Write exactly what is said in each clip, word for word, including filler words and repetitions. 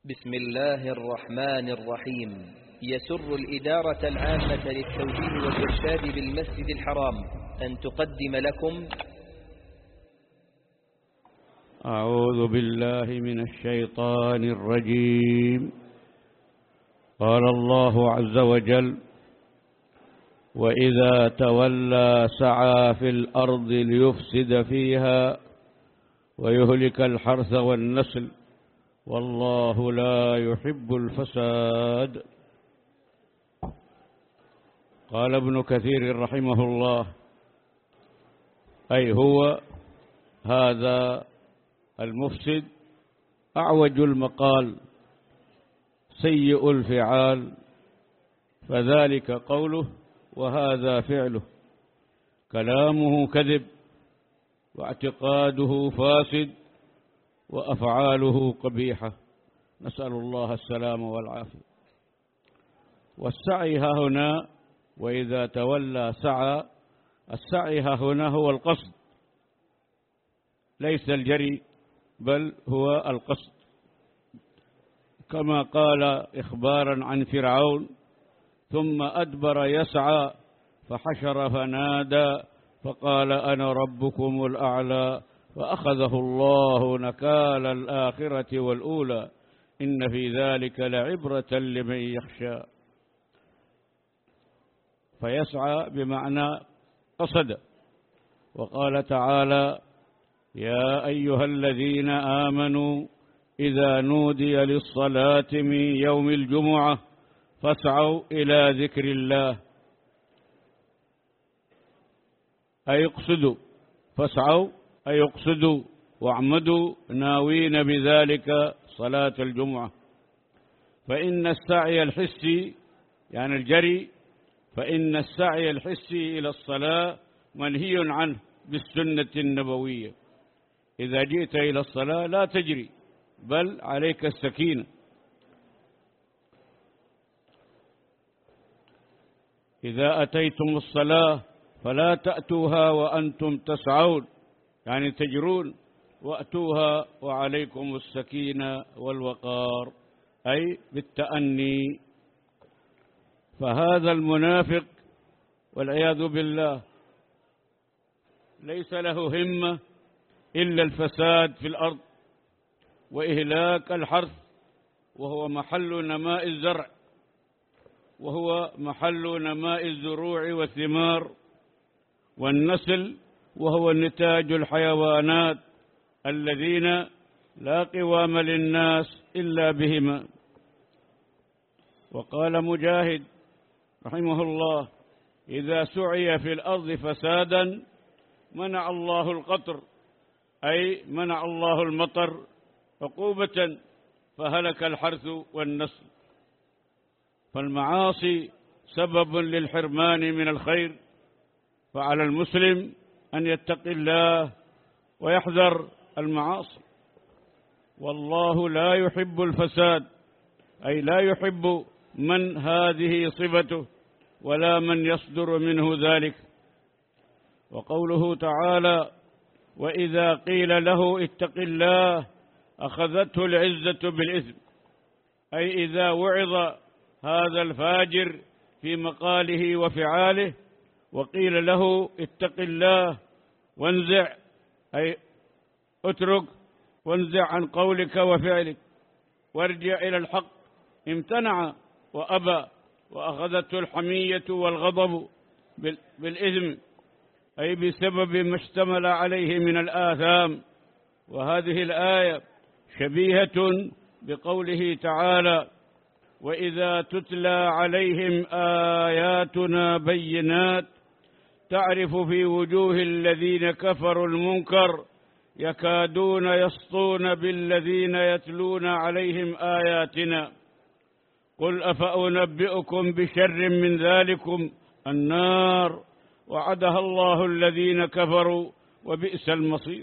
بسم الله الرحمن الرحيم. يسر الإدارة العامة للتوجيه والإرشاد بالمسجد الحرام أن تقدم لكم أعوذ بالله من الشيطان الرجيم. قال الله عز وجل: وإذا تولى سعى في الأرض ليفسد فيها ويهلك الحرث والنسل والله لا يحب الفساد. قال ابن كثير رحمه الله: أي هو هذا المفسد أعوج المقال سيء الفعال، فذلك قوله وهذا فعله، كلامه كذب واعتقاده فاسد وأفعاله قبيحة، نسأل الله السلامة والعافية. والسعي ها هنا وإذا تولى سعى، السعي ها هنا هو القصد ليس الجري، بل هو القصد، كما قال إخبارا عن فرعون: ثم أدبر يسعى فحشر فنادى فقال أنا ربكم الأعلى فأخذه الله نكال الآخرة والأولى إن في ذلك لعبرة لمن يخشى. فيسعى بمعنى قصد. وقال تعالى: يا أيها الذين آمنوا إذا نودي للصلاة من يوم الجمعة فاسعوا إلى ذكر الله، أي اقصدوا، فاسعوا أي اقصدوا واعمدوا ناوين بذلك صلاة الجمعة. فإن السعي الحسي يعني الجري، فإن السعي الحسي إلى الصلاة منهي عنه بالسنة النبوية. إذا جئت إلى الصلاة لا تجري، بل عليك السكينة. إذا أتيتم الصلاة فلا تأتوها وأنتم تسعون، يعني تجرون، وأتوها وعليكم السكينة والوقار، أي بالتأني. فهذا المنافق والعياذ بالله ليس له همة إلا الفساد في الأرض وإهلاك الحرث، وهو محل نماء الزرع، وهو محل نماء الزروع والثمار، والنسل وهو نتاج الحيوانات الذين لا قوام للناس إلا بهما. وقال مجاهد رحمه الله: إذا سعي في الأرض فسادا منع الله القطر، أي منع الله المطر عقوبة فهلك الحرث والنسل. فالمعاصي سبب للحرمان من الخير، فعلى المسلم أن يتقي الله ويحذر المعاصي. والله لا يحب الفساد، أي لا يحب من هذه صفته ولا من يصدر منه ذلك. وقوله تعالى: وإذا قيل له اتق الله أخذته العزة بالإثم، أي إذا وعظ هذا الفاجر في مقاله وفعاله وقيل له اتق الله وانزع، أي اترك وانزع عن قولك وفعلك وارجع إلى الحق، امتنع وأبى وأخذته الحمية والغضب بالإثم، أي بسبب ما اشتمل عليه من الآثام. وهذه الآية شبيهة بقوله تعالى: وإذا تتلى عليهم آياتنا بينات تعرف في وجوه الذين كفروا المنكر يكادون يسطون بالذين يتلون عليهم آياتنا قل أفأنبئكم بشر من ذلكم النار وعدها الله الذين كفروا وبئس المصير.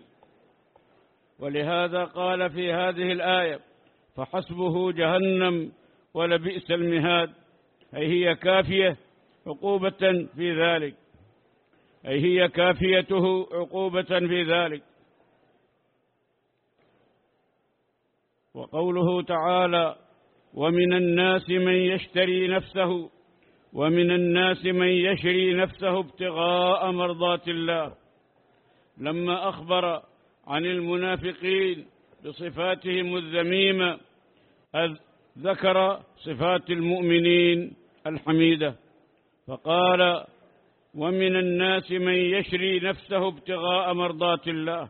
ولهذا قال في هذه الآية: فحسبه جهنم ولبئس المهاد، أي هي كافية عقوبة في ذلك، أي هي كافيته عقوبة في ذلك. وقوله تعالى: ومن الناس من يشتري نفسه ومن الناس من يشري نفسه ابتغاء مرضات الله، لما أخبر عن المنافقين بصفاتهم الذميمة ذكر صفات المؤمنين الحميدة، فقال: ومن الناس من يشري نفسه ابتغاء مرضات الله.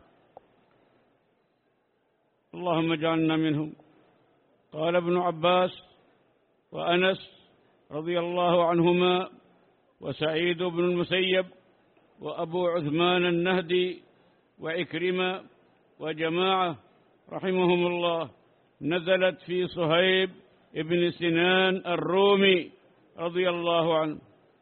اللهم اجعلنا منهم. قال ابن عباس وأنس رضي الله عنهما وسعيد بن المسيب وأبو عثمان النهدي وعكرمة وجماعة رحمهم الله نزلت في صهيب ابن سنان الرومي رضي الله عنه،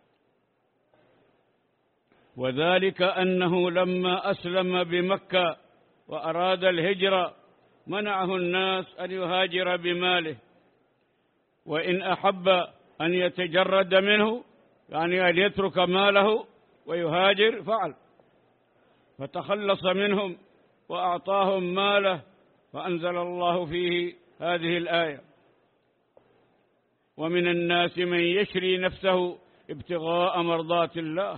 وذلك أنه لما أسلم بمكة وأراد الهجرة منعه الناس أن يهاجر بماله، وإن أحب أن يتجرد منه يعني أن يترك ماله ويهاجر فعل، فتخلص منهم وأعطاهم ماله، فأنزل الله فيه هذه الآية: ومن الناس من يشري نفسه ابتغاء مرضات الله.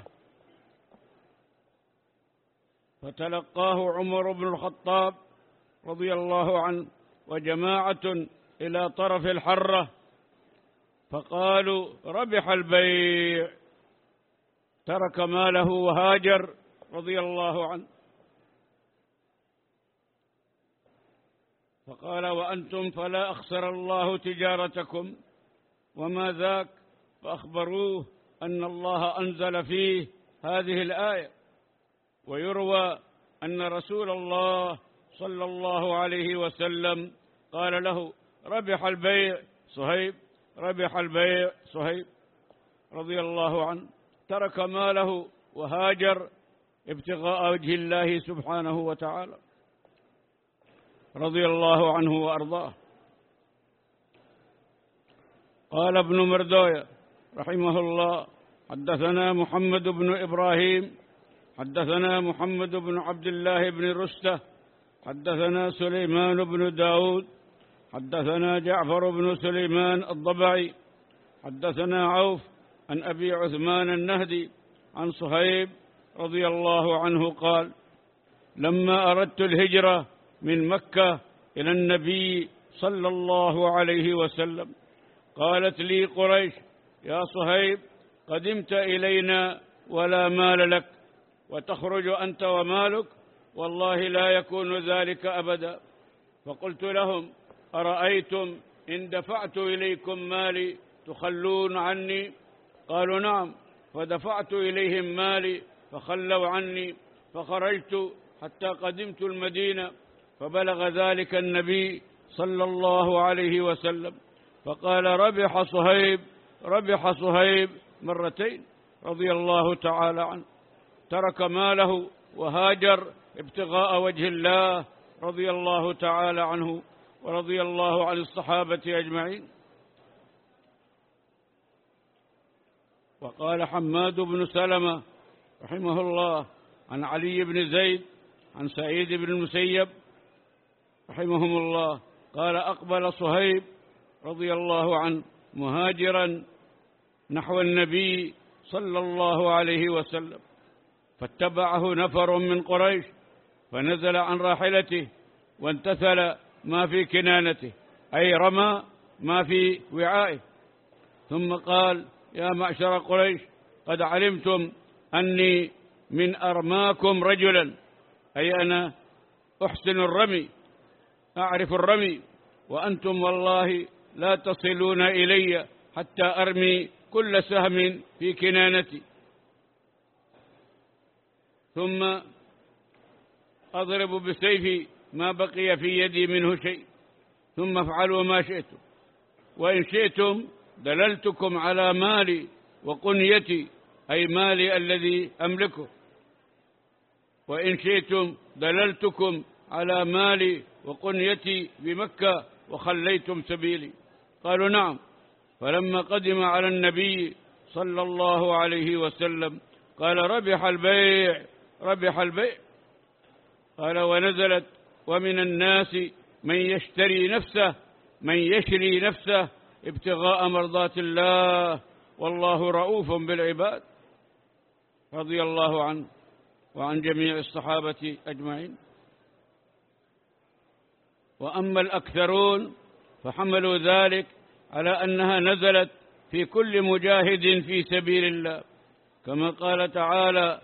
فتلقاه عمر بن الخطاب رضي الله عنه وجماعة إلى طرف الحرة فقالوا: ربح البيع، ترك ماله وهاجر رضي الله عنه. فقال: وأنتم فلا أخسر الله تجارتكم، وما ذاك؟ فأخبروه أن الله أنزل فيه هذه الآية. ويروى أن رسول الله صلى الله عليه وسلم قال له: ربح البيع صهيب، ربح البيع صهيب رضي الله عنه، ترك ماله وهاجر ابتغاء وجه الله سبحانه وتعالى رضي الله عنه وأرضاه. قال ابن مردوية رحمه الله: حدثنا محمد بن إبراهيم حدثنا محمد بن عبد الله بن رستة حدثنا سليمان بن داود حدثنا جعفر بن سليمان الضبعي حدثنا عوف عن أبي عثمان النهدي عن صهيب رضي الله عنه قال: لما أردت الهجرة من مكة إلى النبي صلى الله عليه وسلم قالت لي قريش: يا صهيب، قدمت إلينا ولا مال لك، وتخرج أنت ومالك، والله لا يكون ذلك أبدا. فقلت لهم: أرأيتم إن دفعت إليكم مالي تخلون عني؟ قالوا: نعم. فدفعت إليهم مالي فخلوا عني، فخرجت حتى قدمت المدينة، فبلغ ذلك النبي صلى الله عليه وسلم، فقال: ربح صهيب، ربح صهيب مرتين رضي الله تعالى عنه، ترك ماله وهاجر ابتغاء وجه الله رضي الله تعالى عنه ورضي الله عن الصحابة أجمعين. وقال حماد بن سلمة رحمه الله عن علي بن زيد عن سعيد بن المسيب رحمهم الله قال: أقبل صهيب رضي الله عنه مهاجرا نحو النبي صلى الله عليه وسلم، فاتبعه نفر من قريش، فنزل عن راحلته وانتثل ما في كنانته، أي رمى ما في وعائه، ثم قال: يا معشر قريش، قد علمتم أني من أرماكم رجلا، أي أنا أحسن الرمي، أعرف الرمي، وأنتم والله لا تصلون إلي حتى أرمي كل سهم في كنانتي، ثم أضرب بسيفي ما بقي في يدي منه شيء، ثم افعلوا ما شئتم، وإن شئتم دللتكم على مالي وقنيتي، أي مالي الذي أملكه، وإن شئتم دللتكم على مالي وقنيتي بمكة وخليتم سبيلي. قالوا: نعم. فلما قدم على النبي صلى الله عليه وسلم قال: ربح البيع، ربح البيع. قال: ونزلت: ومن الناس من يشتري نفسه من يشري نفسه ابتغاء مرضات الله والله رؤوف بالعباد، رضي الله عنه وعن جميع الصحابة أجمعين. وأما الأكثرون فحملوا ذلك على أنها نزلت في كل مجاهد في سبيل الله، كما قال تعالى: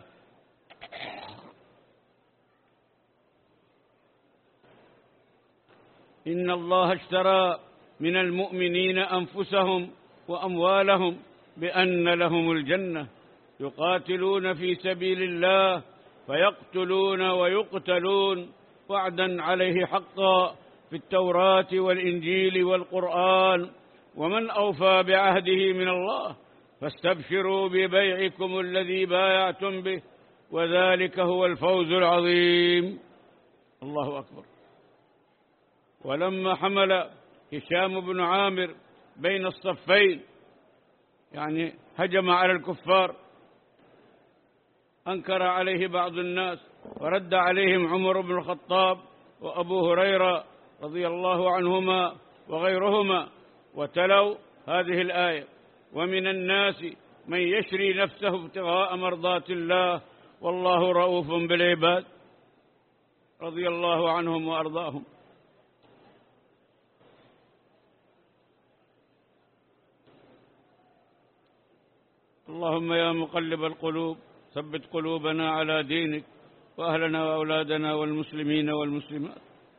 إن الله اشترى من المؤمنين أنفسهم وأموالهم بأن لهم الجنة يقاتلون في سبيل الله فيقتلون ويقتلون وعدا عليه حقا في التوراة والإنجيل والقرآن، ومن أوفى بعهده من الله فاستبشروا ببيعكم الذي بايعتم به وذلك هو الفوز العظيم. الله أكبر. ولما حمل هشام بن عامر بين الصفين، يعني هجم على الكفار، أنكر عليه بعض الناس ورد عليهم عمر بن الخطاب وأبو هريرة رضي الله عنهما وغيرهما، وتلوا هذه الآية: ومن الناس من يشري نفسه ابتغاء مرضات الله والله رؤوف بالعباد، رضي الله عنهم وأرضاهم. اللهم يا مقلب القلوب ثبت قلوبنا على دينك، وأهلنا وأولادنا والمسلمين والمسلمات.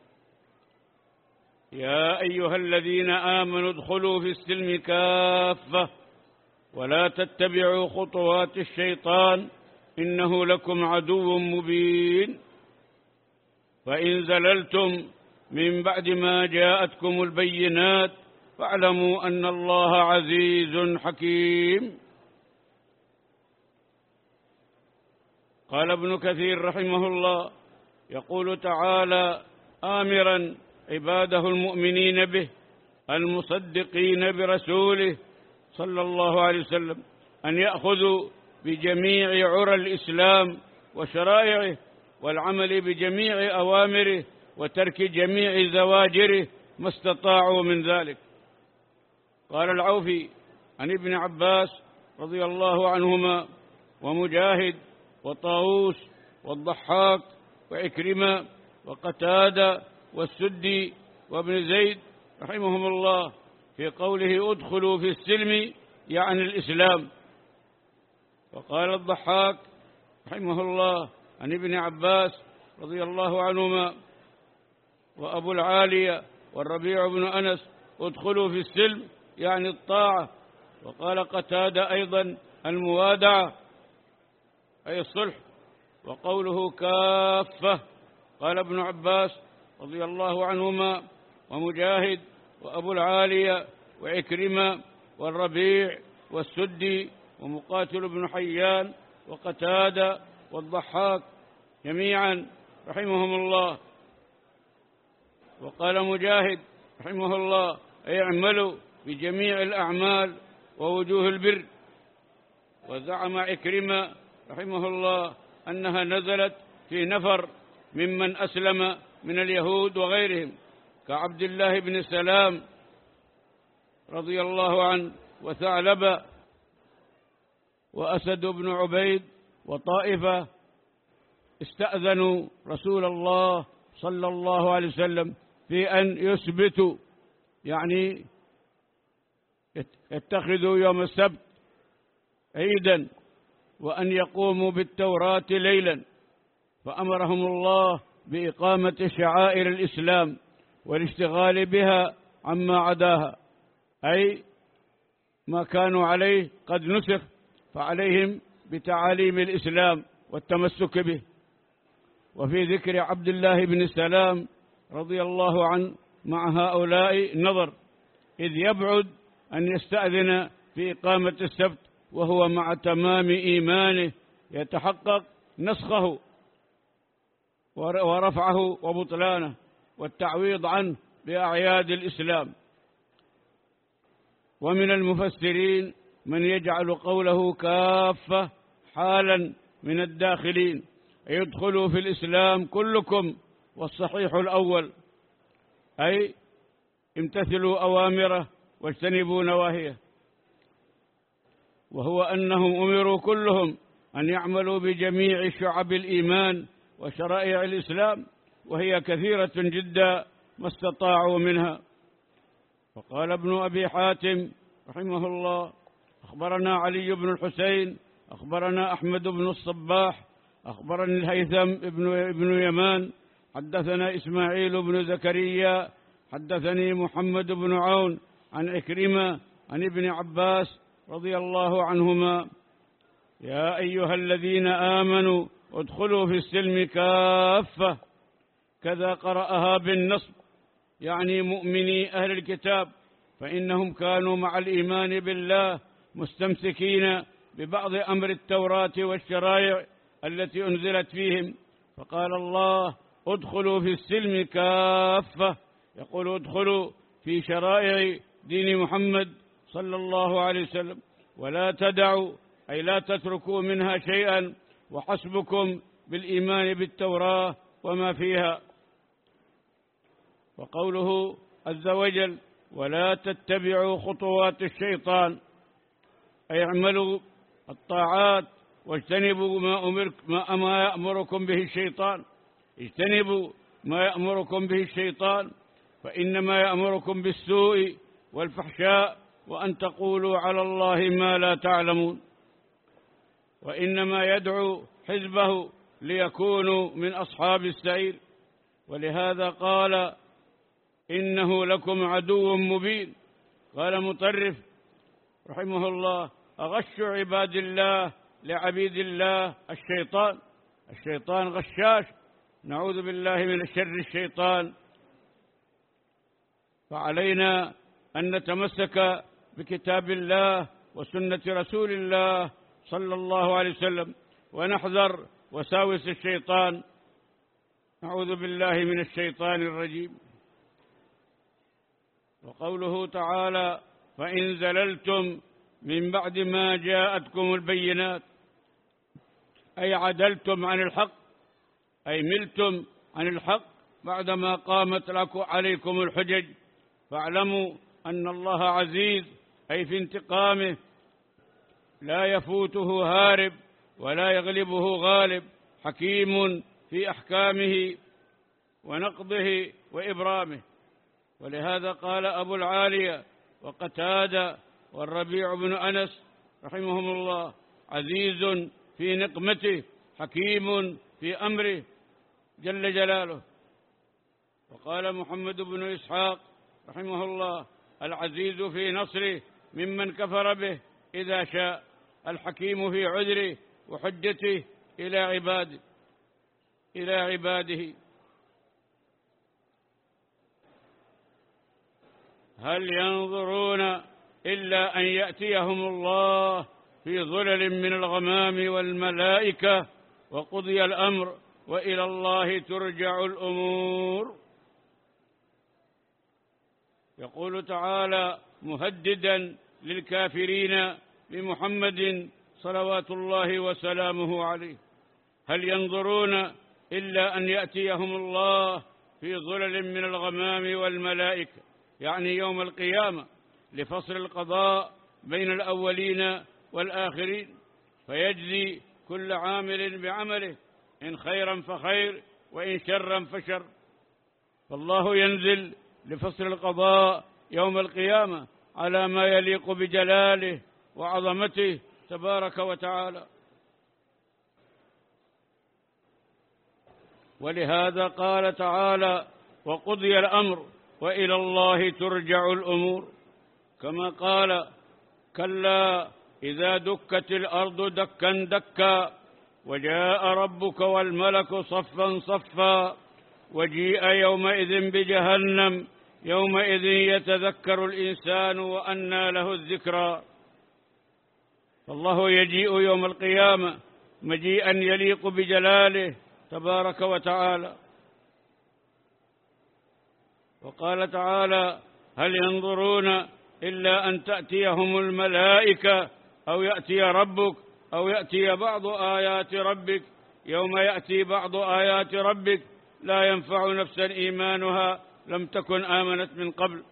يا أيها الذين آمنوا ادخلوا في السلم كافة ولا تتبعوا خطوات الشيطان إنه لكم عدو مبين. فإن زللتم من بعد ما جاءتكم البينات فاعلموا أن الله عزيز حكيم. قال ابن كثير رحمه الله: يقول تعالى آمرا عباده المؤمنين به المصدقين برسوله صلى الله عليه وسلم أن يأخذوا بجميع عرى الإسلام وشرائعه والعمل بجميع أوامره وترك جميع زواجره ما استطاعوا من ذلك. قال العوفي عن ابن عباس رضي الله عنهما ومجاهد وطاووس والضحاك وعكرمة وقتادة والسدي وابن زيد رحمهم الله في قوله ادخلوا في السلم يعني الإسلام. وقال الضحاك رحمه الله عن ابن عباس رضي الله عنهما وأبو العالية والربيع بن أنس ادخلوا في السلم يعني الطاعة. وقال قتادة أيضا الموادعة أي الصلح. وقوله كافة قال ابن عباس رضي الله عنهما ومجاهد وأبو العالية وعكرمة والربيع والسدي ومقاتل بن حيان وقتادة والضحاك جميعا رحمهم الله. وقال مجاهد رحمه الله اعملوا بجميع الأعمال ووجوه البر. وزعم عكرمة رحمه الله أنها نزلت في نفر ممن أسلم من اليهود وغيرهم كعبد الله بن سلام رضي الله عنه وثعلبة وأسد بن عبيد وطائفة استأذنوا رسول الله صلى الله عليه وسلم في أن يثبتوا يعني يتخذوا يوم السبت عيدا وأن يقوموا بالتوراة ليلا، فأمرهم الله بإقامة شعائر الإسلام والاشتغال بها عما عداها، أي ما كانوا عليه قد نسخ فعليهم بتعاليم الإسلام والتمسك به. وفي ذكر عبد الله بن سلام رضي الله عنه مع هؤلاء نظر، إذ يبعد أن يستأذن في إقامة السبت وهو مع تمام إيمانه يتحقق نسخه ورفعه وبطلانه والتعويض عنه بأعياد الإسلام. ومن المفسرين من يجعل قوله كافة حالا من الداخلين يدخلوا في الإسلام كلكم، والصحيح الأول أي امتثلوا أوامره واجتنبوا نواهيه، وهو أنهم أمروا كلهم أن يعملوا بجميع شعب الإيمان وشرائع الإسلام، وهي كثيرة جدا ما استطاعوا منها. وقال ابن أبي حاتم رحمه الله: أخبرنا علي بن الحسين أخبرنا أحمد بن الصباح أخبرني الهيثم بن ابن يمان حدثنا إسماعيل بن زكريا حدثني محمد بن عون عن عكرمة عن ابن عباس رضي الله عنهما: يا أيها الذين آمنوا ادخلوا في السلم كافة، كذا قرأها بالنصب، يعني مؤمني أهل الكتاب، فإنهم كانوا مع الإيمان بالله مستمسكين ببعض أمر التوراة والشرائع التي أنزلت فيهم، فقال الله: ادخلوا في السلم كافة، يقول ادخلوا في شرائع دين محمد صلى الله عليه وسلم، ولا تدعوا أي لا تتركوا منها شيئا، وحسبكم بالإيمان بالتوراة وما فيها. وقوله عز وجل: ولا تتبعوا خطوات الشيطان، أي اعملوا الطاعات واجتنبوا ما, أمر ما, ما يأمركم به الشيطان، اجتنبوا ما يأمركم به الشيطان، فإنما يأمركم بالسوء والفحشاء وأن تقولوا على الله ما لا تعلمون، وإنما يدعو حزبه ليكونوا من أصحاب السعير. ولهذا قال: إنه لكم عدو مبين. قال مطرف رحمه الله: أغش عباد الله لعبيد الله الشيطان. الشيطان غشاش، نعوذ بالله من شر الشيطان. فعلينا أن نتمسك بكتاب الله وسنة رسول الله صلى الله عليه وسلم، ونحذر وساوس الشيطان، نعوذ بالله من الشيطان الرجيم. وقوله تعالى: فإن زللتم من بعد ما جاءتكم البينات، أي عدلتم عن الحق، أي ملتم عن الحق بعدما قامت لكم عليكم الحجج، فاعلموا أن الله عزيز، أي في انتقامه لا يفوته هارب ولا يغلبه غالب، حكيم في أحكامه ونقضه وإبرامه. ولهذا قال أبو العالية وقتادة والربيع بن أنس رحمهم الله: عزيز في نقمته، حكيم في أمره جل جلاله. وقال محمد بن إسحاق رحمه الله: العزيز في نصره ممن كفر به إذا شاء، الحكيم في عذره وحجته إلى عباده إلى عباده. هل ينظرون إلا أن يأتيهم الله في ظلل من الغمام والملائكة وقضي الأمر وإلى الله ترجع الأمور. يقول تعالى مهددا للكافرين بمحمد صلوات الله وسلامه عليه: هل ينظرون إلا أن يأتيهم الله في ظلل من الغمام والملائكة، يعني يوم القيامة، لفصل القضاء بين الأولين والآخرين، فيجزي كل عامل بعمله، إن خيرا فخير وإن شرا فشر. فالله ينزل لفصل القضاء يوم القيامة على ما يليق بجلاله وعظمته تبارك وتعالى. ولهذا قال تعالى: وقضي الأمر وإلى الله ترجع الأمور، كما قال: كلا إذا دكت الأرض دكا دكا وجاء ربك والملك صفا صفا وجيء يومئذ بجهنم يومئذ يتذكر الإنسان وأنى له الذكرى. فالله يجيء يوم القيامة مجيئا يليق بجلاله تبارك وتعالى. وقال تعالى: هل ينظرون إلا أن تأتيهم الملائكة أو يأتي ربك أو يأتي بعض آيات ربك. يوم يأتي بعض آيات ربك لا ينفع نفسا إيمانها لم تكن آمنت من قبل.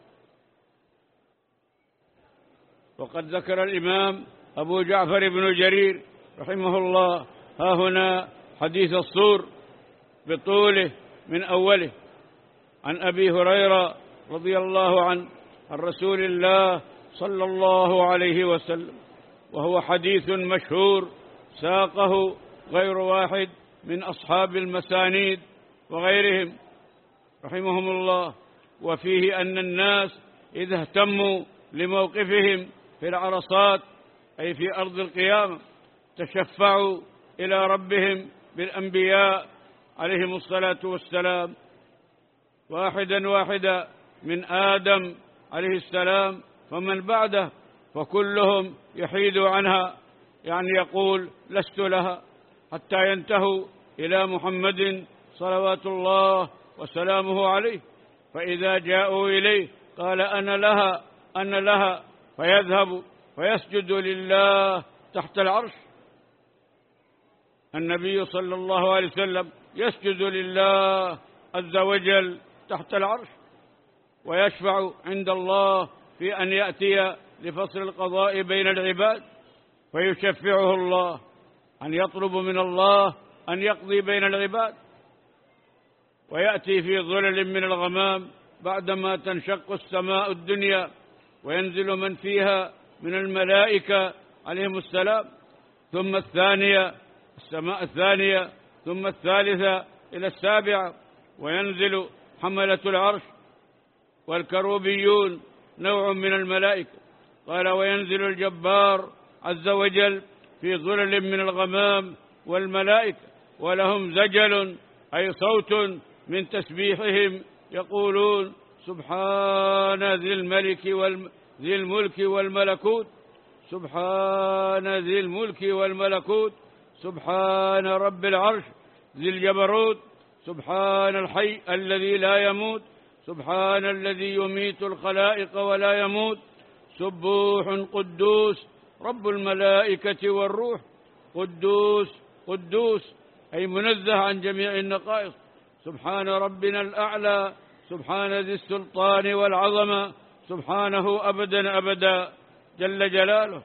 وقد ذكر الإمام أبو جعفر بن جرير رحمه الله ها هنا حديث الصور بطوله من أوله عن أبي هريرة رضي الله عنه عن رسول الله صلى الله عليه وسلم، وهو حديث مشهور ساقه غير واحد من أصحاب المسانيد وغيرهم رحمهم الله، وفيه أن الناس إذا اهتموا لموقفهم في العرصات أي في أرض القيامة تشفعوا إلى ربهم بالأنبياء عليهم الصلاة والسلام، واحدا واحدا من آدم عليه السلام فمن بعده، فكلهم يحيد عنها، يعني يقول لست لها، حتى ينتهوا إلى محمد صلوات الله وسلامه عليه، فإذا جاءوا إليه قال أنا لها أنا لها، فيذهب فيسجد لله تحت العرش. النبي صلى الله عليه وسلم يسجد لله عز وجل تحت العرش، ويشفع عند الله في أن يأتي لفصل القضاء بين العباد، فيشفعه الله أن يطلب من الله أن يقضي بين العباد، ويأتي في ظلل من الغمام بعدما تنشق السماء الدنيا وينزل من فيها من الملائكة عليهم السلام، ثم الثانية السماء الثانية، ثم الثالثة إلى السابعة، وينزل حملة العرش والكروبيون نوع من الملائكة. قال وينزل الجبار عز وجل في ظلل من الغمام والملائكة، ولهم زجل أي صوت من تسبيحهم يقولون سبحان ذي الملك والم... ذي الملك والملكوت، سبحان ذي الملك والملكوت، سبحان رب العرش ذي الجبروت، سبحان الحي الذي لا يموت، سبحان الذي يميت الخلائق ولا يموت، سبوح قدوس رب الملائكة والروح، قدوس قدوس أي منزه عن جميع النقائص، سبحان ربنا الأعلى، سبحان ذي السلطان والعظمة، سبحانه أبدا أبدا جل جلاله.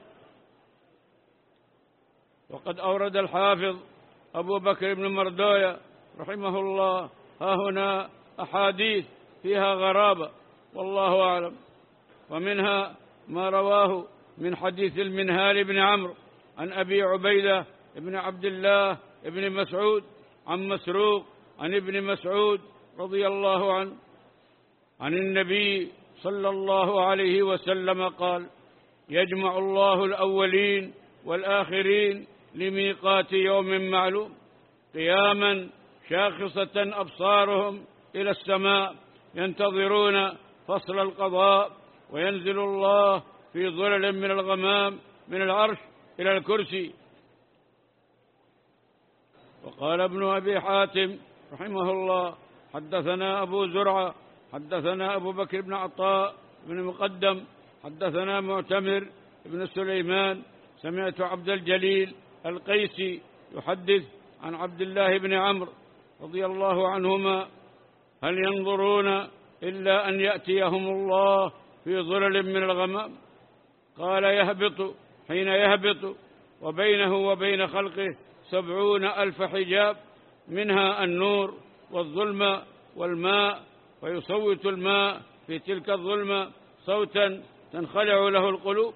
وقد أورد الحافظ أبو بكر بن مردوية رحمه الله ها هنا أحاديث فيها غرابة والله أعلم، ومنها ما رواه من حديث المنهال بن عمرو عن أبي عبيدة بن عبد الله بن مسعود عن مسروق عن ابن مسعود رضي الله عنه عن النبي صلى الله عليه وسلم قال يجمع الله الأولين والآخرين لميقات يوم معلوم، قياما شاخصة أبصارهم إلى السماء ينتظرون فصل القضاء، وينزل الله في ظلل من الغمام من العرش إلى الكرسي. وقال ابن أبي حاتم رحمه الله حدثنا أبو زرعة حدثنا أبو بكر بن عطاء بن مقدم حدثنا معتمر بن سليمان سمعت عبد الجليل القيسي يحدث عن عبد الله بن عمرو رضي الله عنهما هل ينظرون إلا أن يأتيهم الله في ظلل من الغمام؟ قال يهبط حين يهبط وبينه وبين خلقه سبعون ألف حجاب، منها النور والظلمة والماء، ويصوت الماء في تلك الظلمة صوتا تنخلع له القلوب.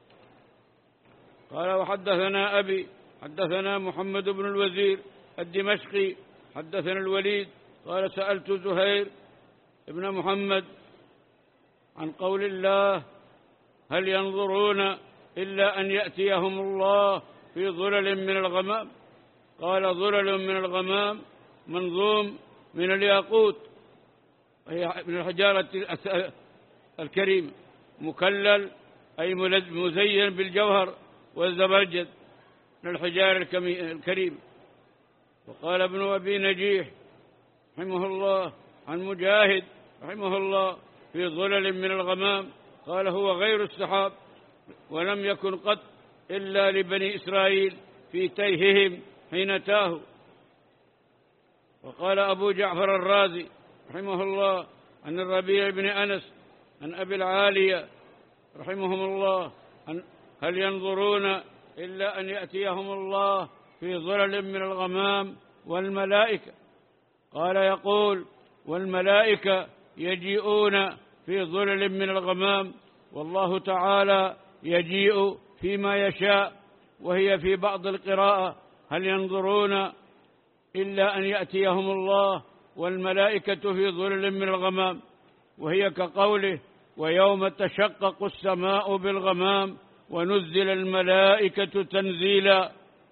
قال وحدثنا أبي حدثنا محمد بن الوزير الدمشقي حدثنا الوليد قال سألت زهير ابن محمد عن قول الله هل ينظرون إلا أن يأتيهم الله في ظلل من الغمام؟ قال ظلل من الغمام منظوم من الياقوت وهي من الحجارة الكريمة، مكلل أي مزين بالجوهر والزبرجد من الحجار الكريمة. وقال ابن أبي نجيح رحمه الله عن مجاهد رحمه الله في ظلل من الغمام، قال هو غير السحاب، ولم يكن قط إلا لبني إسرائيل في تيههم حين تاهوا. وقال أبو جعفر الرازي رحمه الله عن الربيع بن أنس عن أبي العالية رحمهم الله أن هل ينظرون إلا أن يأتيهم الله في ظلل من الغمام والملائكة؟ قال يقول: والملائكة يجيئون في ظلل من الغمام، والله تعالى يجيء فيما يشاء. وهي في بعض القراءة: هل ينظرون إلا أن يأتيهم الله والملائكة في ظلل من الغمام، وهي كقوله: ويوم تشقق السماء بالغمام ونزل الملائكة تنزيلا.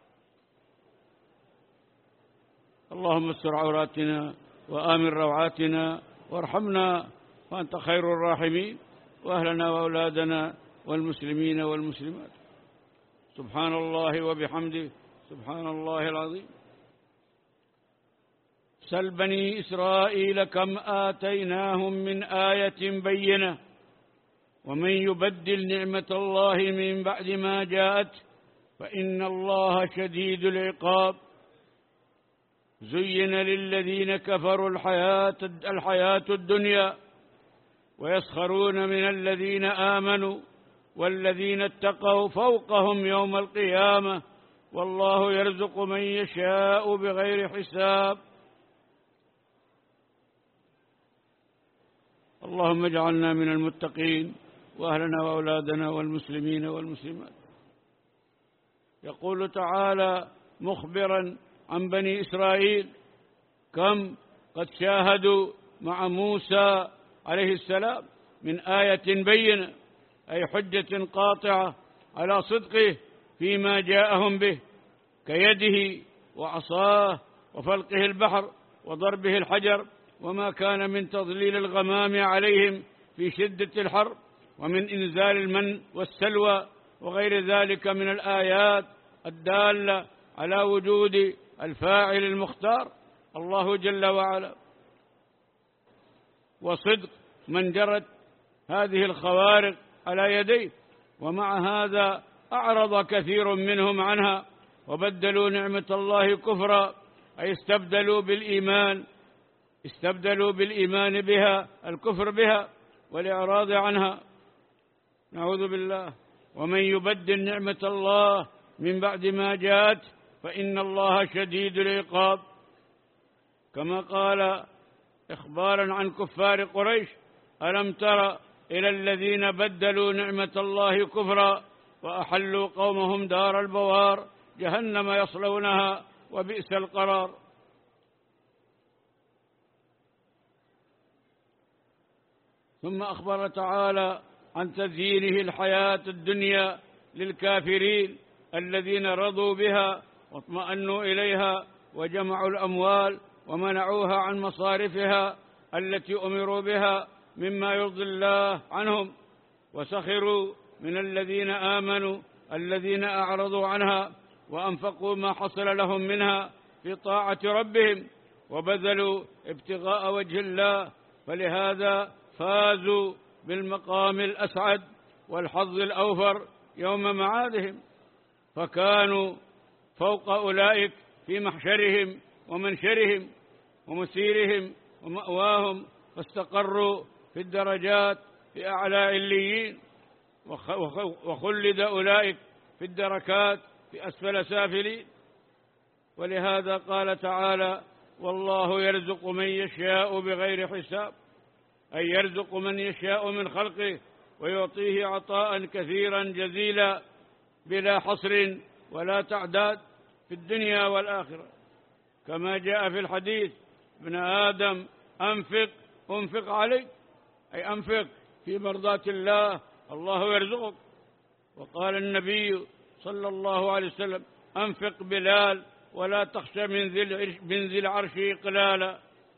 اللهم استر عوراتنا وآمن روعاتنا وارحمنا وأنت خير الراحمين، وأهلنا وأولادنا والمسلمين والمسلمات. سبحان الله وبحمده سبحان الله العظيم. سل بني إسرائيل كم آتيناهم من آية بينة ومن يبدل نعمة الله من بعد ما جاءت فإن الله شديد العقاب. زين للذين كفروا الحياة, الحياة الدنيا ويسخرون من الذين آمنوا والذين اتقوا فوقهم يوم القيامة والله يرزق من يشاء بغير حساب. اللهم اجعلنا من المتقين وأهلنا وأولادنا والمسلمين والمسلمات. يقول تعالى مخبرا عن بني إسرائيل: كم قد شاهدوا مع موسى عليه السلام من آية بينة، أي حجة قاطعة على صدقه فيما جاءهم به، كيده وعصاه وفلقه البحر وضربه الحجر، وما كان من تضليل الغمام عليهم في شدة الحر، ومن إنزال المن والسلوى وغير ذلك من الآيات الدالة على وجود الفاعل المختار الله جل وعلا، وصدق من جرت هذه الخوارق على يديه. ومع هذا أعرض كثير منهم عنها وبدلوا نعمة الله كفرا، أي استبدلوا بالإيمان استبدلوا بالإيمان بها الكفر بها والإعراض عنها، نعوذ بالله. ومن يبدل نعمة الله من بعد ما جاءت فإن الله شديد العقاب، كما قال إخبارا عن كفار قريش: ألم تر إلى الذين بدلوا نعمة الله كفرا وأحلوا قومهم دار البوار جهنم يصلونها وبئس القرار. ثم أخبر تعالى عن تزيينه الحياة الدنيا للكافرين الذين رضوا بها واطمأنوا إليها وجمعوا الأموال ومنعوها عن مصارفها التي أمروا بها مما يرضي الله عنهم، وسخروا من الذين آمنوا الذين أعرضوا عنها وأنفقوا ما حصل لهم منها في طاعة ربهم وبذلوا ابتغاء وجه الله، فلهذا فازوا بالمقام الأسعد والحظ الأوفر يوم معادهم، فكانوا فوق أولئك في محشرهم ومنشرهم ومسيرهم ومأواهم، فاستقروا في الدرجات في أعلى عليين، وخلد أولئك في الدركات في أسفل سافلين. ولهذا قال تعالى: والله يرزق من يشاء بغير حساب، أي يرزق من يشاء من خلقه ويعطيه عطاء كثيرا جزيلا بلا حصر ولا تعداد في الدنيا والآخرة، كما جاء في الحديث: ابن آدم أنفق أنفق عليك، أي أنفق في مرضاة الله الله يرزقك. وقال النبي صلى الله عليه وسلم: أنفق بلال ولا تخشى من ذي العرش إقلالا،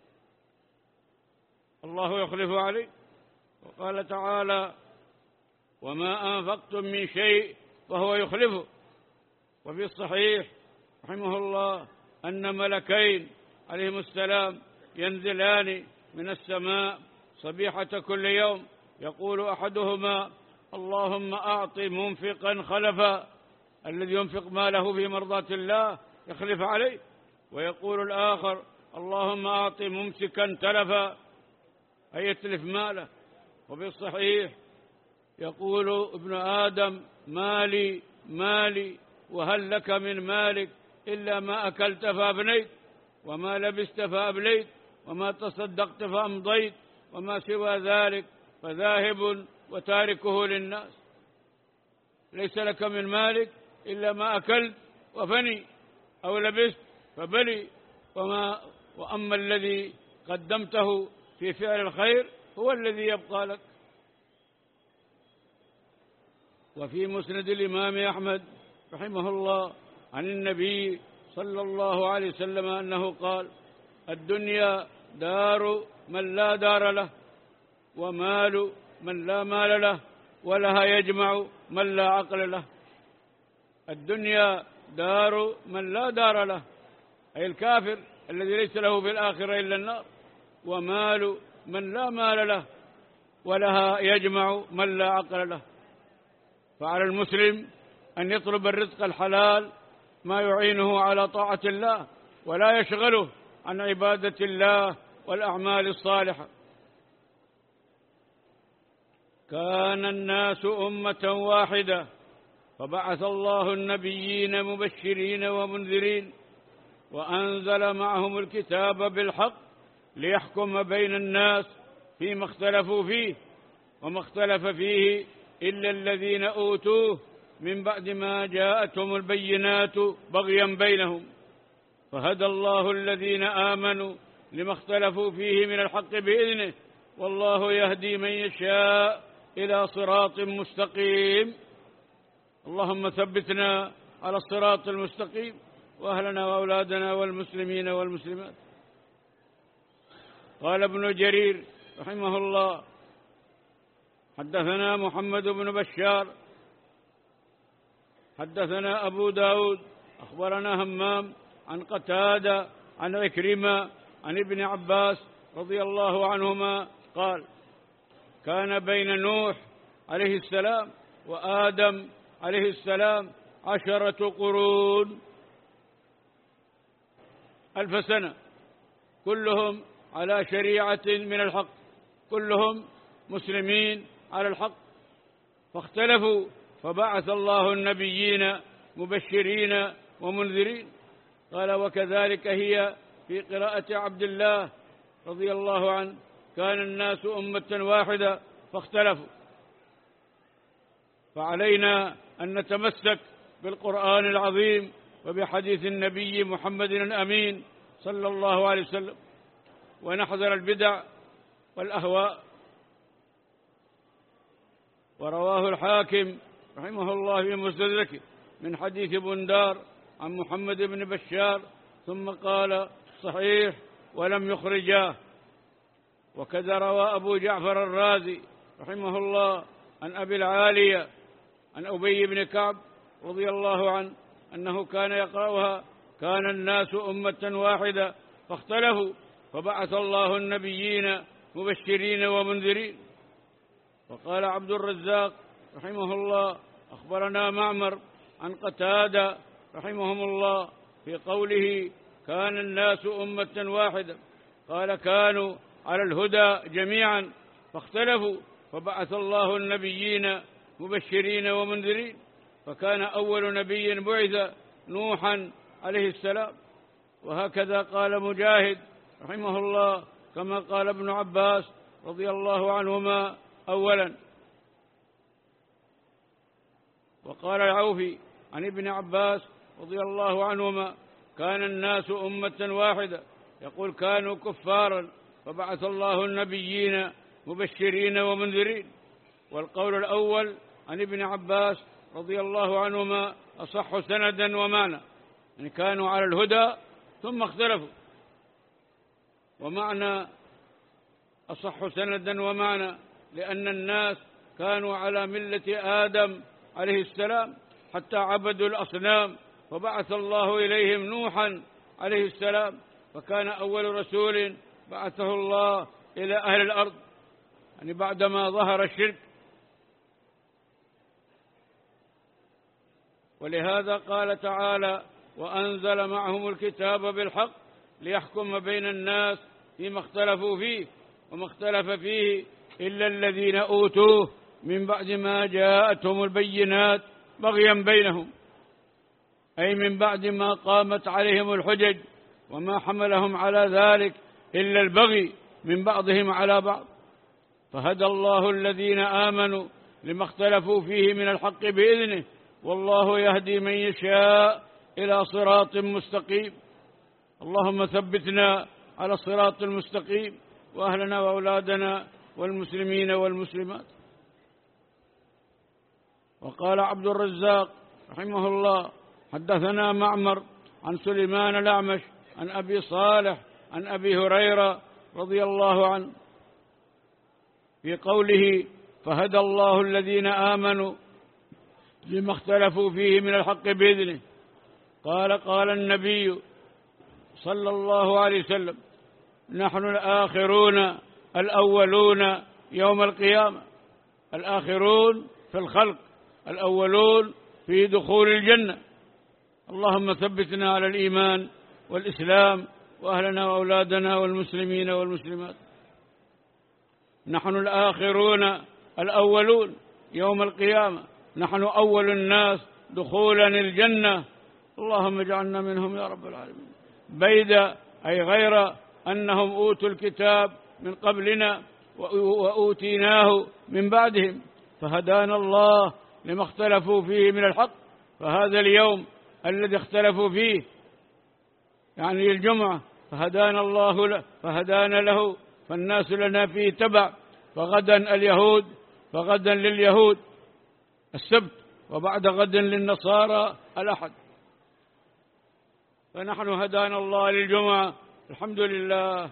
الله يخلف عليك. وقال تعالى: وما أنفقتم من شيء فهو يخلفه. وفي الصحيح رحمه الله أن ملكين عليهم السلام ينزلان من السماء صبيحة كل يوم، يقول أحدهما: اللهم أعط منفقا خلفا، الذي ينفق ماله في مرضاة الله يخلف عليه. ويقول الآخر: اللهم أعط ممسكا تلفا، أي يتلف ماله. وفي الصحيح يقول ابن آدم مالي مالي وهل لك من مالك إلا ما أكلت فأبنيت وما لبست فأبليت وما تصدقت فأمضيت وما سوى ذلك فذاهب وتاركه للناس. ليس لك من مالك إلا ما أكلت وفني أو لبست فبلي، وما وأما الذي قدمته في فعل الخير هو الذي يبقى لك. وفي مسند الإمام أحمد رحمه الله عن النبي صلى الله عليه وسلم أنه قال: الدنيا دار من لا دار له، ومال من لا مال له، ولها يجمع من لا عقل له. الدنيا دار من لا دار له، أي الكافر الذي ليس له في الآخرة إلا النار، ومال من لا مال له، ولها يجمع من لا عقل له. فعلى المسلم أن يطلب الرزق الحلال ما يعينه على طاعة الله ولا يشغله عن عبادة الله والأعمال الصالحة. كان الناس أمة واحدة فبعث الله النبيين مبشرين ومنذرين وأنزل معهم الكتاب بالحق ليحكم بين الناس فيما اختلفوا فيه، وما اختلف فيه إلا الذين أوتوه من بعد ما جاءتهم البينات بغيا بينهم، فهدى الله الذين آمنوا لما اختلفوا فيه من الحق بإذنه، والله يهدي من يشاء إلى صراط مستقيم. اللهم ثبتنا على الصراط المستقيم، وأهلنا وأولادنا والمسلمين والمسلمات. قال ابن جرير رحمه الله: حدثنا محمد بن بشار حدثنا أبو داود أخبرنا همام عن قتادة عن عكرمة عن ابن عباس رضي الله عنهما قال: كان بين نوح عليه السلام وآدم عليه السلام عشرة قرون، ألف سنة، كلهم على شريعة من الحق، كلهم مسلمين على الحق، فاختلفوا فبعث الله النبيين مبشرين ومنذرين. قال: وكذلك هي في قراءة عبد الله رضي الله عنه: كان الناس أمة واحدة فاختلفوا. فعلينا أن نتمسك بالقرآن العظيم وبحديث النبي محمد الأمين صلى الله عليه وسلم، ونحذر البدع والأهواء. ورواه الحاكم رحمه الله في مستدركه من حديث بندار عن محمد بن بشار، ثم قال: صحيح ولم يخرجاه. وكذا روى أبو جعفر الرازي رحمه الله عن أبي العالية عن أبي بن كعب رضي الله عنه أنه كان يقرأها: كان الناس أمة واحدة فاختلفوا فبعث الله النبيين مبشرين ومنذرين. وقال عبد الرزاق رحمه الله: أخبرنا معمر عن قتادة رحمهم الله في قوله: كان الناس أمة واحدة، قال: كانوا على الهدى جميعا فاختلفوا فبعث الله النبيين مبشرين ومنذرين. فكان أول نبي بعث نوحا عليه السلام. وهكذا قال مجاهد رحمه الله، كما قال ابن عباس رضي الله عنهما أولا. وقال العوفي عن ابن عباس رضي الله عنهما: كان الناس أمة واحدة، يقول: كانوا كفارا فبعث الله النبيين مبشرين ومنذرين. والقول الأول عن ابن عباس رضي الله عنهما أصح سندا ومعنى، يعني كانوا على الهدى ثم اختلفوا. ومعنى أصح سندا ومعنى لأن الناس كانوا على ملة آدم عليه السلام حتى عبدوا الأصنام، فبعث الله إليهم نوحا عليه السلام، فكان أول رسول بعثه الله إلى أهل الأرض، يعني بعدما ظهر الشرك. ولهذا قال تعالى: وأنزل معهم الكتاب بالحق ليحكم بين الناس فيما اختلفوا فيه، وما اختلف فيه إلا الذين أوتوه من بعد ما جاءتهم البينات بغيا بينهم، أي من بعد ما قامت عليهم الحجج، وما حملهم على ذلك إلا البغي من بعضهم على بعض. فهدى الله الذين آمنوا لما اختلفوا فيه من الحق بإذنه، والله يهدي من يشاء إلى صراط مستقيم. اللهم ثبتنا على الصراط المستقيم، وأهلنا وأولادنا والمسلمين والمسلمات. وقال عبد الرزاق رحمه الله: حدثنا معمر عن سليمان الأعمش عن أبي صالح عن أبي هريرة رضي الله عنه في قوله: فهدى الله الذين آمنوا لما اختلفوا فيه من الحق بإذنه. قال: قال النبي صلى الله عليه وسلم: نحن الآخرون الأولون يوم القيامة. الآخرون في الخلق، الأولون في دخول الجنة. اللهم ثبتنا على الإيمان والإسلام، وأهلنا وأولادنا والمسلمين والمسلمات. نحن الآخرون الأولون يوم القيامة، نحن أول الناس دخولا الجنة. اللهم اجعلنا منهم يا رب العالمين. بيد أي غير أنهم أوتوا الكتاب من قبلنا وأوتيناه من بعدهم، فهدانا الله لما اختلفوا فيه من الحق. فهذا اليوم الذي اختلفوا فيه يعني الجمعة، فهدانا الله له فهدانا له، فالناس لنا فيه تبع. فغدا اليهود فغدا لليهود السبت، وبعد غد للنصارى الأحد، فنحن هدانا الله للجمعة، الحمد لله.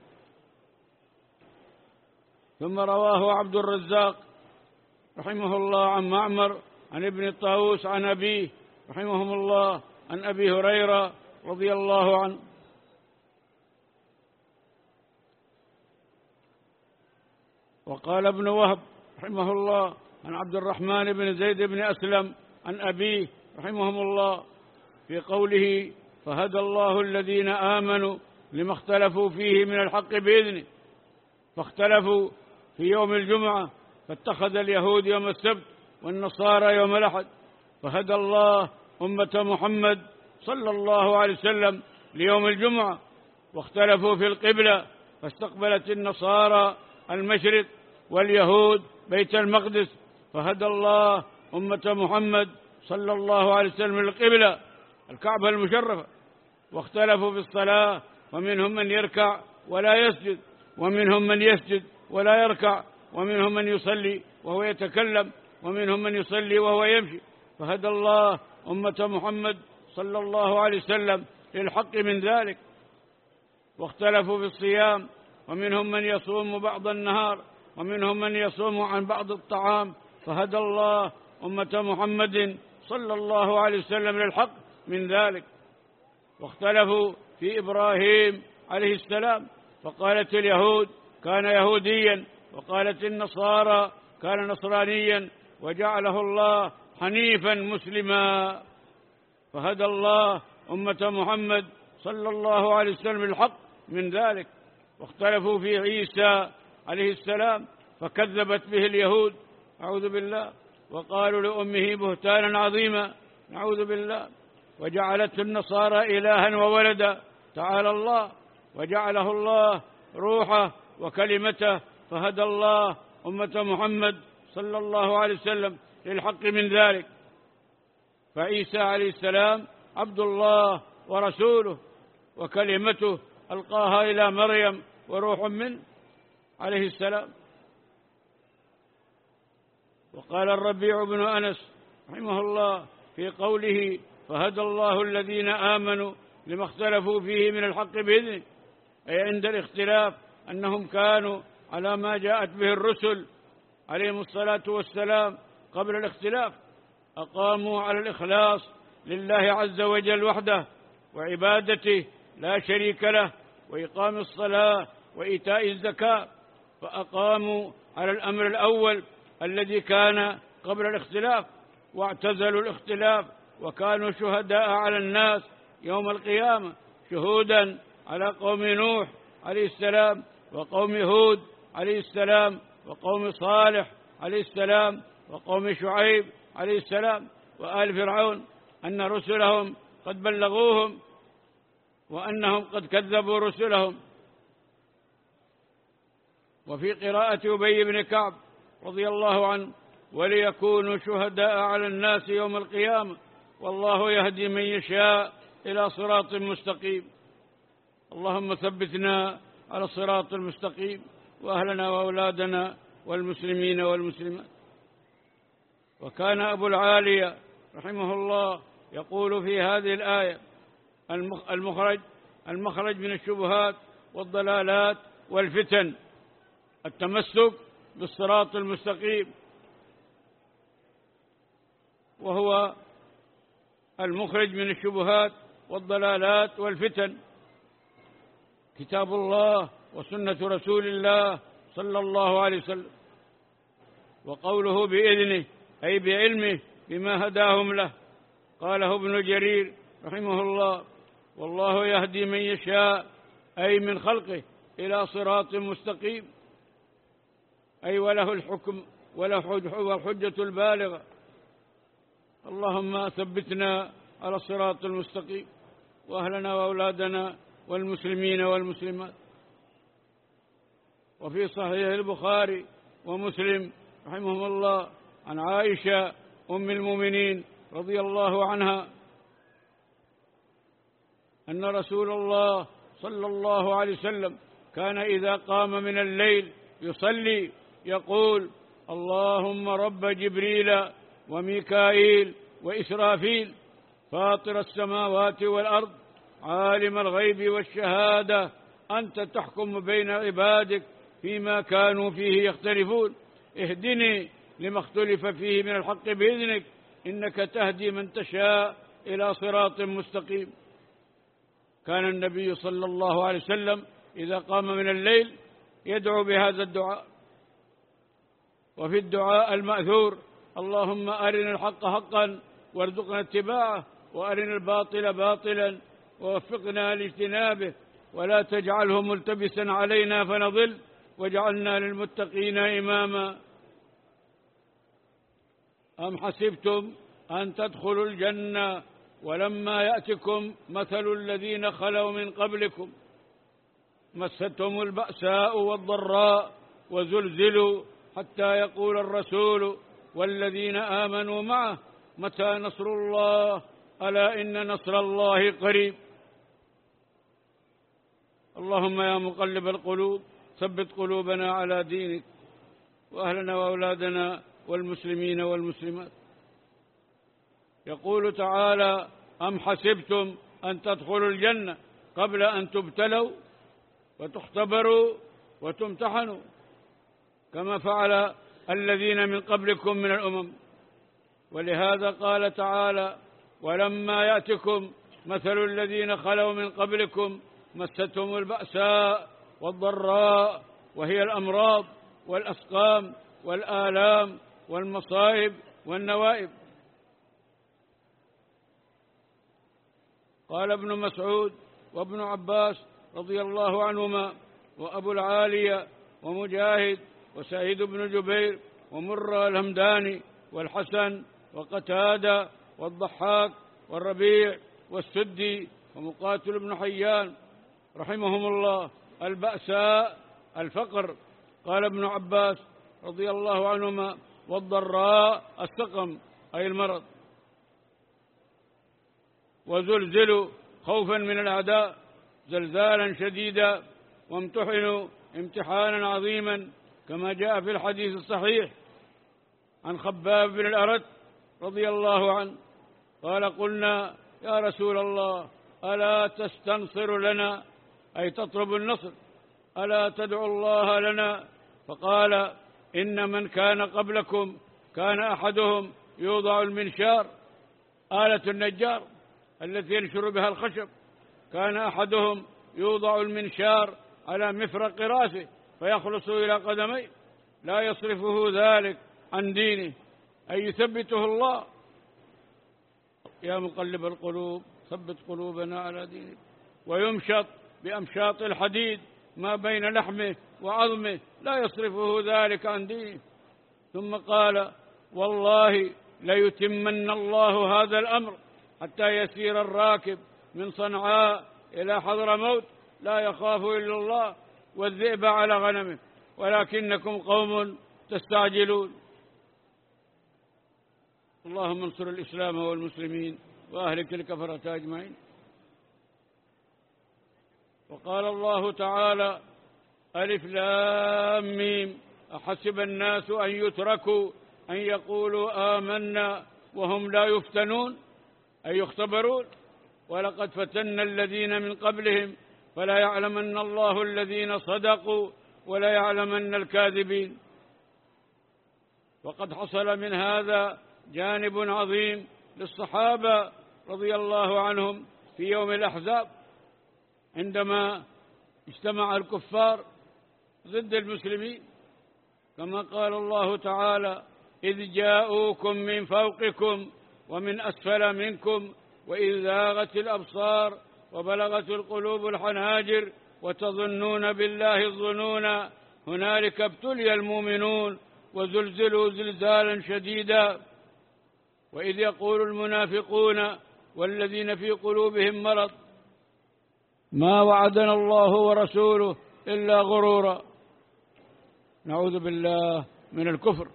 ثم رواه عبد الرزاق رحمه الله عن معمر عن ابن الطاووس عن أبيه رحمهم الله عن أبي هريرة رضي الله عنه. وقال ابن وهب رحمه الله عن عبد الرحمن بن زيد بن أسلم عن أبيه رحمهم الله في قوله: فهدى الله الذين آمنوا لما اختلفوا فيه من الحق بإذنه. فاختلفوا في يوم الجمعة، فاتخذ اليهود يوم السبت والنصارى يوم الأحد، فهدى الله أمة محمد صلى الله عليه وسلم ليوم الجمعة. واختلفوا في القبلة، فاستقبلت النصارى المشرق واليهود بيت المقدس، فهدى الله أمة محمد صلى الله عليه وسلم للقبلة الكعبة المشرفة. واختلفوا في الصلاة، ومنهم من يركع ولا يسجد، ومنهم من يسجد ولا يركع، ومنهم من يصلي وهو يتكلم، ومنهم من يصلي وهو يمشي، فهدى الله أمة محمد صلى الله عليه وسلم للحق من ذلك. واختلفوا في الصيام، ومنهم من يصوم بعض النهار، ومنهم من يصوم عن بعض الطعام، فهدى الله أمة محمد صلى الله عليه وسلم للحق من ذلك. واختلفوا في إبراهيم عليه السلام، فقالت اليهود كان يهوديا، وقالت النصارى كان نصرانيا، وجعله الله حنيفا مسلما، فهدى الله أمة محمد صلى الله عليه وسلم للحق من ذلك. واختلفوا في عيسى عليه السلام، فكذبت به اليهود، أعوذ بالله، وقالوا لأمه بهتانا عظيما، نعوذ بالله، وجعلته النصارى إلها وولدا، تعالى الله، وجعله الله روحه وكلمته، فهدى الله أمة محمد صلى الله عليه وسلم للحق من ذلك. فعيسى عليه السلام عبد الله ورسوله، وكلمته ألقاها إلى مريم وروح منه عليه السلام. وقال الربيع بن أنس رحمه الله في قوله: فهدى الله الذين آمنوا لما اختلفوا فيه من الحق بإذنه، أي عند الاختلاف أنهم كانوا على ما جاءت به الرسل عليهم الصلاة والسلام قبل الاختلاف، أقاموا على الإخلاص لله عز وجل وحده وعبادته لا شريك له، وإقام الصلاة وإيتاء الزكاة، فأقاموا على الأمر الأول الذي كان قبل الاختلاف، واعتزلوا الاختلاف، وكانوا شهداء على الناس يوم القيامة، شهودا على قوم نوح عليه السلام وقوم هود عليه السلام وقوم صالح عليه السلام وقوم شعيب عليه السلام وآل فرعون أن رسلهم قد بلغوهم وأنهم قد كذبوا رسلهم. وفي قراءة أبي بن كعب رضي الله عنه: وليكونوا شهداء على الناس يوم القيامة والله يهدي من يشاء إلى صراط مستقيم. اللهم ثبتنا على الصراط المستقيم وأهلنا وأولادنا والمسلمين والمسلمات. وكان أبو العالية رحمه الله يقول في هذه الآية: المخرج المخرج من الشبهات والضلالات والفتن التمسك بالصراط المستقيم، وهو المخرج من الشبهات والضلالات والفتن كتاب الله وسنة رسول الله صلى الله عليه وسلم. وقوله بإذنه أي بعلمه بما هداهم له. قاله ابن جرير رحمه الله: والله يهدي من يشاء أي من خلقه إلى صراط مستقيم، أي وله الحكم وله الحجة البالغة. اللهم ثبتنا على الصراط المستقيم وأهلنا وأولادنا والمسلمين والمسلمات. وفي صحيح البخاري ومسلم رحمهم الله عن عائشة أم المؤمنين رضي الله عنها أن رسول الله صلى الله عليه وسلم كان إذا قام من الليل يصلي يقول: اللهم رب جبريل وميكائيل وإسرافيل فاطر السماوات والأرض عالم الغيب والشهادة أنت تحكم بين عبادك فيما كانوا فيه يختلفون اهدني لما اختلف فيه من الحق بإذنك إنك تهدي من تشاء إلى صراط مستقيم. كان النبي صلى الله عليه وسلم إذا قام من الليل يدعو بهذا الدعاء. وفي الدعاء المأثور: اللهم أرنا الحق حقا وارزقنا اتباعه وأرنا الباطل باطلا ووفقنا لاجتنابه ولا تجعله ملتبسا علينا فنضل واجعلنا للمتقين إماما. أم حسبتم أن تدخلوا الجنة ولما يأتكم مثل الذين خلوا من قبلكم مستهم البأساء والضراء وزلزلوا حتى يقول الرسول والذين آمنوا معه متى نصر الله ألا إن نصر الله قريب. اللهم يا مقلب القلوب ثبت قلوبنا على دينك وأهلنا وأولادنا والمسلمين والمسلمات. يقول تعالى: أم حسبتم أن تدخلوا الجنة قبل أن تبتلوا وتختبروا وتمتحنوا كما فعل الذين من قبلكم من الأمم. ولهذا قال تعالى: ولما يأتكم مثل الذين خلوا من قبلكم مستهم البأساء والضراء وهي الأمراض والأسقام والآلام والمصائب والنوائب. قال ابن مسعود وابن عباس رضي الله عنهما وأبو العالية ومجاهد وسعيد بن جبير ومر الهمداني والحسن وقتادة والضحاك والربيع والسدي ومقاتل بن حيان رحمهم الله: البأساء الفقر. قال ابن عباس رضي الله عنهما: والضراء السقم أي المرض. وزلزلوا خوفا من الأعداء زلزالا شديدا وامتحنوا امتحانا عظيما كما جاء في الحديث الصحيح عن خباب بن الأرت رضي الله عنه قال: قلنا يا رسول الله ألا تستنصر لنا أي تطلب النصر، ألا تدعو الله لنا؟ فقال: إن من كان قبلكم كان أحدهم يوضع المنشار آلة النجار التي ينشر بها الخشب، كان أحدهم يوضع المنشار على مفرق رأسه فيخلص إلى قدميه لا يصرفه ذلك عن دينه أي يثبته الله. يا مقلب القلوب ثبت قلوبنا على دينك. ويمشط بأمشاط الحديد ما بين لحمه وعظمه لا يصرفه ذلك عن دينه. ثم قال: والله ليتمن الله هذا الأمر حتى يسير الراكب من صنعاء إلى حضرموت لا يخاف إلا الله والذئب على غنمه، ولكنكم قوم تستعجلون. اللهم انصر الإسلام والمسلمين وأهلك الكفرة أجمعين. وقال الله تعالى: ألف لام ميم أحسب الناس أن يتركوا أن يقولوا آمنا وهم لا يفتنون، أي يختبرون. ولقد فتنا الذين من قبلهم فلا يعلمن الله الذين صدقوا ولا يعلمن الكاذبين. وقد حصل من هذا جانب عظيم للصحابة رضي الله عنهم في يوم الأحزاب، عندما اجتمع الكفار ضد المسلمين، كما قال الله تعالى: إذ جاءوكم من فوقكم ومن أسفل منكم وإذ زاغت الأبصار وبلغت القلوب الحناجر وتظنون بالله الظنون هنالك ابتلي المؤمنون وزلزلوا زلزالا شديدا وإذ يقول المنافقون والذين في قلوبهم مرض ما وعدنا الله ورسوله إلا غرورا. نعوذ بالله من الكفر.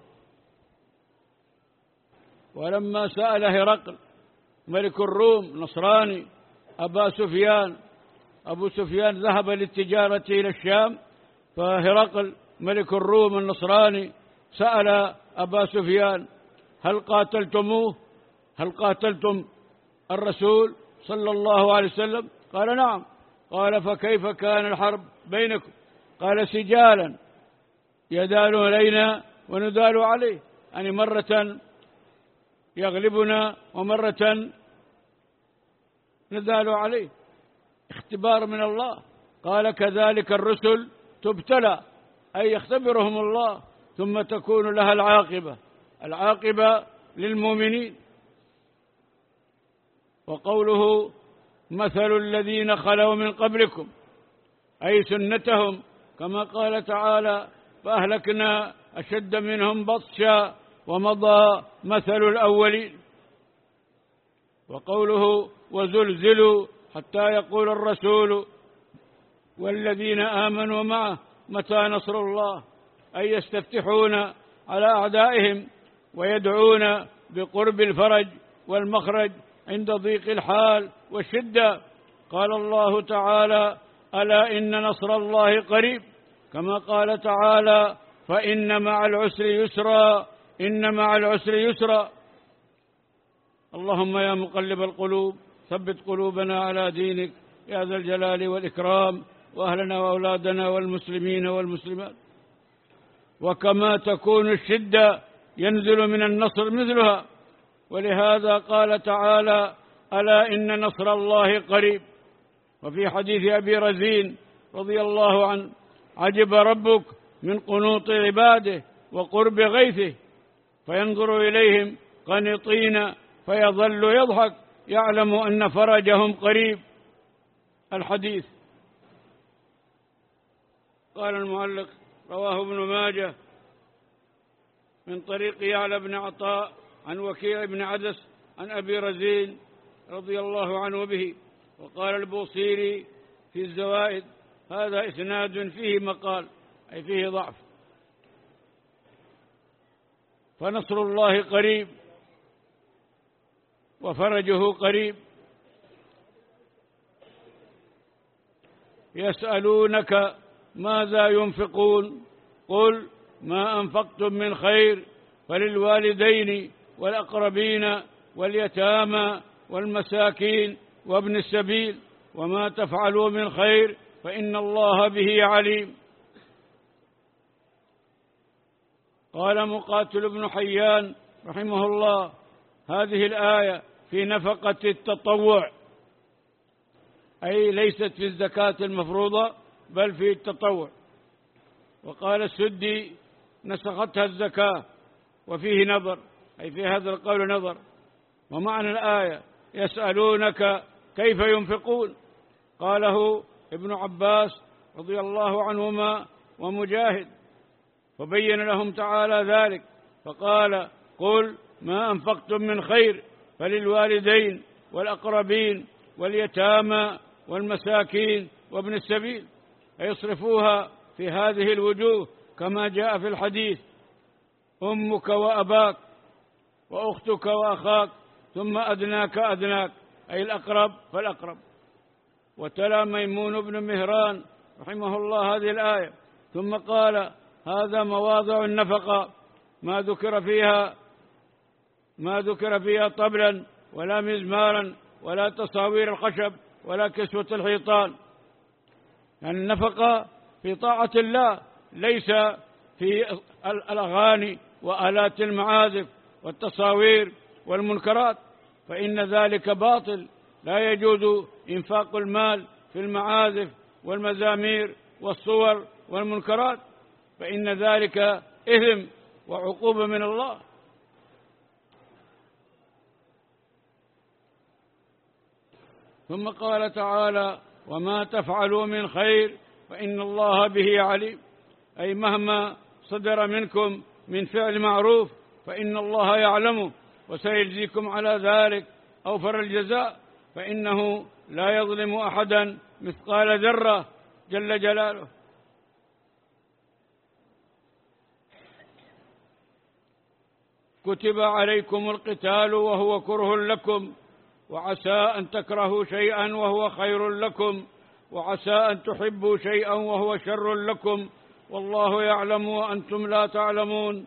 ولما سأل هرقل ملك الروم نصراني أبا سفيان، أبو سفيان ذهب للتجارة إلى الشام، فهرقل ملك الروم النصراني سأل أبا سفيان: هل قاتلتموه؟ هل قاتلتم الرسول صلى الله عليه وسلم؟ قال: نعم. قال: فكيف كان الحرب بينكم؟ قال: سجالا يدال علينا وندال عليه، يعني مرة يغلبنا ومرة ندال عليه، اختبار من الله. قال: كذلك الرسل تبتلى، أي يختبرهم الله ثم تكون لها العاقبة، العاقبة للمؤمنين. وقوله: مثل الذين خلوا من قبلكم، أي سنتهم، كما قال تعالى: فأهلكنا أشد منهم بطشا ومضى مثل الأولين. وقوله: وزلزلوا حتى يقول الرسول والذين آمنوا معه متى نصر الله، أي يستفتحون على أعدائهم ويدعون بقرب الفرج والمخرج عند ضيق الحال والشدة. قال الله تعالى: ألا إن نصر الله قريب، كما قال تعالى: فإن مع العسر يسرا، إن مع العسر يسرا. اللهم يا مقلب القلوب ثبت قلوبنا على دينك يا ذا الجلال والإكرام، وأهلنا وأولادنا والمسلمين والمسلمات. وكما تكون الشدة ينزل من النصر مثلها، ولهذا قال تعالى: ألا إن نصر الله قريب. وفي حديث أبي رزين رضي الله عنه: عجب ربك من قنوط عباده وقرب غيثه، فينظر إليهم قنطين فيظل يضحك يعلم أن فرجهم قريب. الحديث. قال المعلق: رواه ابن ماجه من طريق يعلى بن عطاء عن وكيع بن عدس عن أبي رزين رضي الله عنه به. وقال البوصيري في الزوائد: هذا إسناد فيه مقال، أي فيه ضعف. فنصر الله قريب وفرجه قريب. يسألونك ماذا ينفقون قل ما أنفقتم من خير فللوالدين والأقربين واليتامى والمساكين وابن السبيل وما تفعلوا من خير فإن الله به عليم. قال مقاتل بن حيان رحمه الله: هذه الآية في نفقة التطوع، أي ليست في الزكاة المفروضة بل في التطوع. وقال السدي: نسختها الزكاة، وفيه نظر، أي في هذا القول نظر. ومعنى الآية: يسألونك كيف ينفقون. قاله ابن عباس: رضي الله عنهما ومجاهد، فبين لهم تعالى ذلك فقال: قل ما أنفقتم من خير فللوالدين والأقربين واليتامى والمساكين وابن السبيل، فيصرفوها في هذه الوجوه كما جاء في الحديث: أمك وأباك وأختك وأخاك ثم أدناك أدناك، أي الأقرب فالأقرب. وتلا ميمون بن مهران رحمه الله هذه الآية ثم قال: هذا مواضع النفقة ما ذكر فيها ما ذكر فيها طبلا ولا مزمارا ولا تصاوير الخشب ولا كسوة الحيطان. يعني النفقة في طاعة الله، ليس في الأغاني وآلات المعازف والتصاوير والمنكرات، فإن ذلك باطل. لا يجوز إنفاق المال في المعازف والمزامير والصور والمنكرات، فإن ذلك إثم وعقوبة من الله. ثم قال تعالى: وما تفعلوا من خير فإن الله به عليم، أي مهما صدر منكم من فعل معروف فإن الله يعلمه وسيجزيكم على ذلك أوفر الجزاء، فإنه لا يظلم أحدا مثقال ذرة جل جلاله. كتب عليكم القتال وهو كره لكم وعسى أن تكرهوا شيئا وهو خير لكم وعسى أن تحبوا شيئا وهو شر لكم والله يعلم وأنتم لا تعلمون.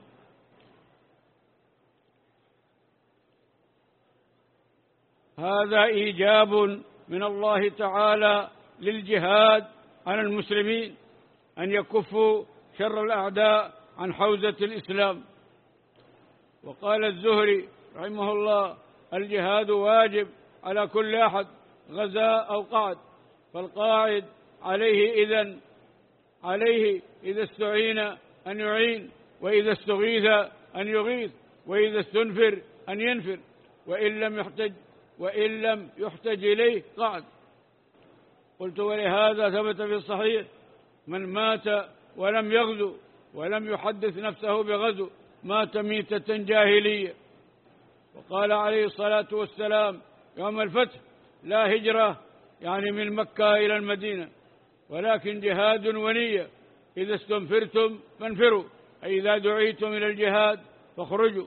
هذا إيجاب من الله تعالى للجهاد على المسلمين أن يكفوا شر الأعداء عن حوزة الإسلام. وقال الزهري رحمه الله: الجهاد واجب على كل أحد غزا أو قعد، فالقاعد عليه إذن عليه إذا استعين أن يعين، وإذا استغيث أن يغيث، وإذا استنفر أن ينفر، وإن لم يحتج وإن لم يحتج إليه قعد. قلت: ولهذا ثبت في الصحيح: من مات ولم يغزو ولم يحدث نفسه بغزو مات ميتة جاهلية. وقال عليه الصلاة والسلام يوم الفتح: لا هجرة، يعني من مكة إلى المدينة، ولكن جهاد ونية. إذا استنفرتم فانفروا، أي إذا دعيتم إلى الجهاد فاخرجوا.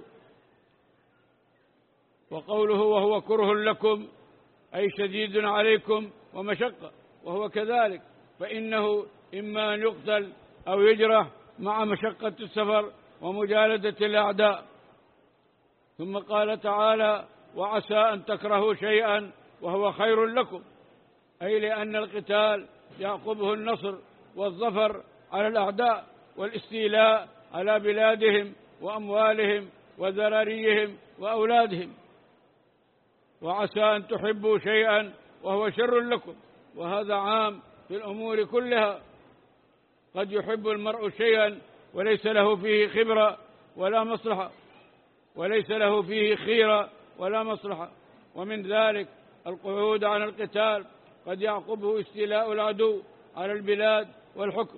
وقوله وهو كره لكم أي شديد عليكم ومشقة، وهو كذلك، فإنه إما أن يقتل أو يجرح مع مشقة السفر ومجالدة الأعداء. ثم قال تعالى: وعسى أن تكرهوا شيئا وهو خير لكم، أي لأن القتال يعقبه النصر والظفر على الأعداء والاستيلاء على بلادهم وأموالهم وذراريهم وأولادهم. وعسى أن تحبوا شيئا وهو شر لكم، وهذا عام في الأمور كلها. قد يحب المرء شيئا وليس له فيه خبرة ولا مصلحة وليس له فيه خيرة ولا مصلحة، ومن ذلك القعود عن القتال قد يعقبه استيلاء العدو على البلاد والحكم.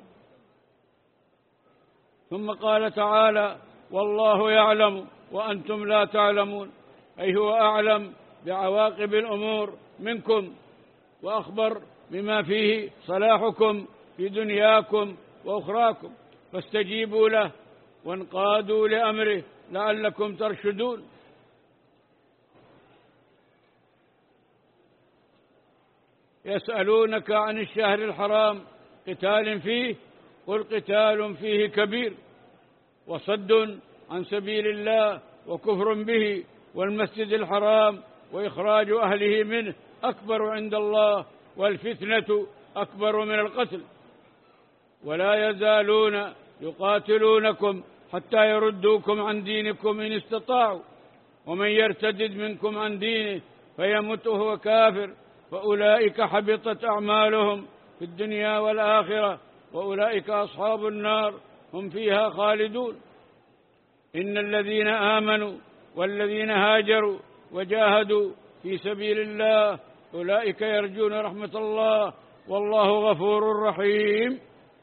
ثم قال تعالى: والله يعلم وأنتم لا تعلمون، أي هو أعلم بعواقب الأمور منكم وأخبر بما فيه صلاحكم في دنياكم وأخراكم، فاستجيبوا له وانقادوا لأمره لعلكم ترشدون. يسألونك عن الشهر الحرام قتال فيه، قل قتال فيه كبير وصد عن سبيل الله وكفر به والمسجد الحرام وإخراج أهله منه أكبر عند الله والفتنة أكبر من القتل، ولا يزالون يقاتلونكم حتى يردوكم عن دينكم إن استطاعوا، ومن يرتدد منكم عن دينه فيمت وهو كافر فأولئك حبطت أعمالهم في الدنيا والآخرة وأولئك أصحاب النار هم فيها خالدون. إن الذين آمنوا والذين هاجروا وجاهدوا في سبيل الله أولئك يرجون رحمة الله والله غفور رحيم.